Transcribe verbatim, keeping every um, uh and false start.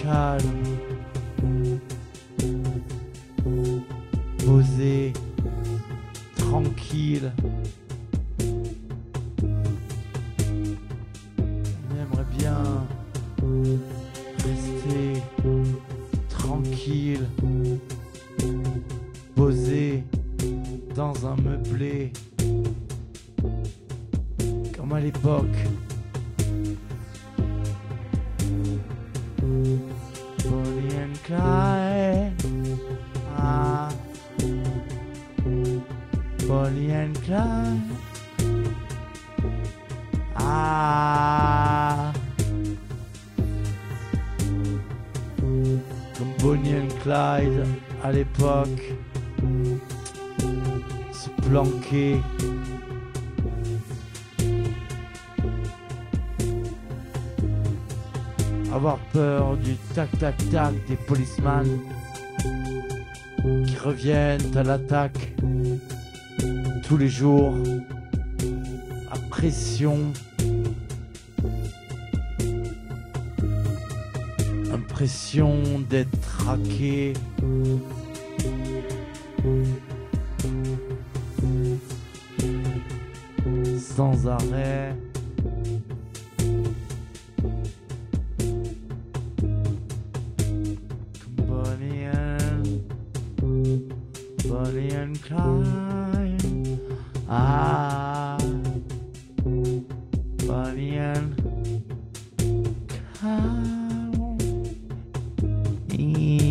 calme, posé, tranquille. On aimerait bien rester tranquille, posé dans un meublé, comme à l'époque. Bonnie and Clyde, ah, Bonnie and Clyde, ah, comme Bonnie and Clyde à l'époque, se planquer. Avoir peur du tac-tac-tac des policemen qui reviennent à l'attaque tous les jours, à pression, impression d'être traqué, sans arrêt. Bonnie and Clyde, ah, Bonnie and Clyde.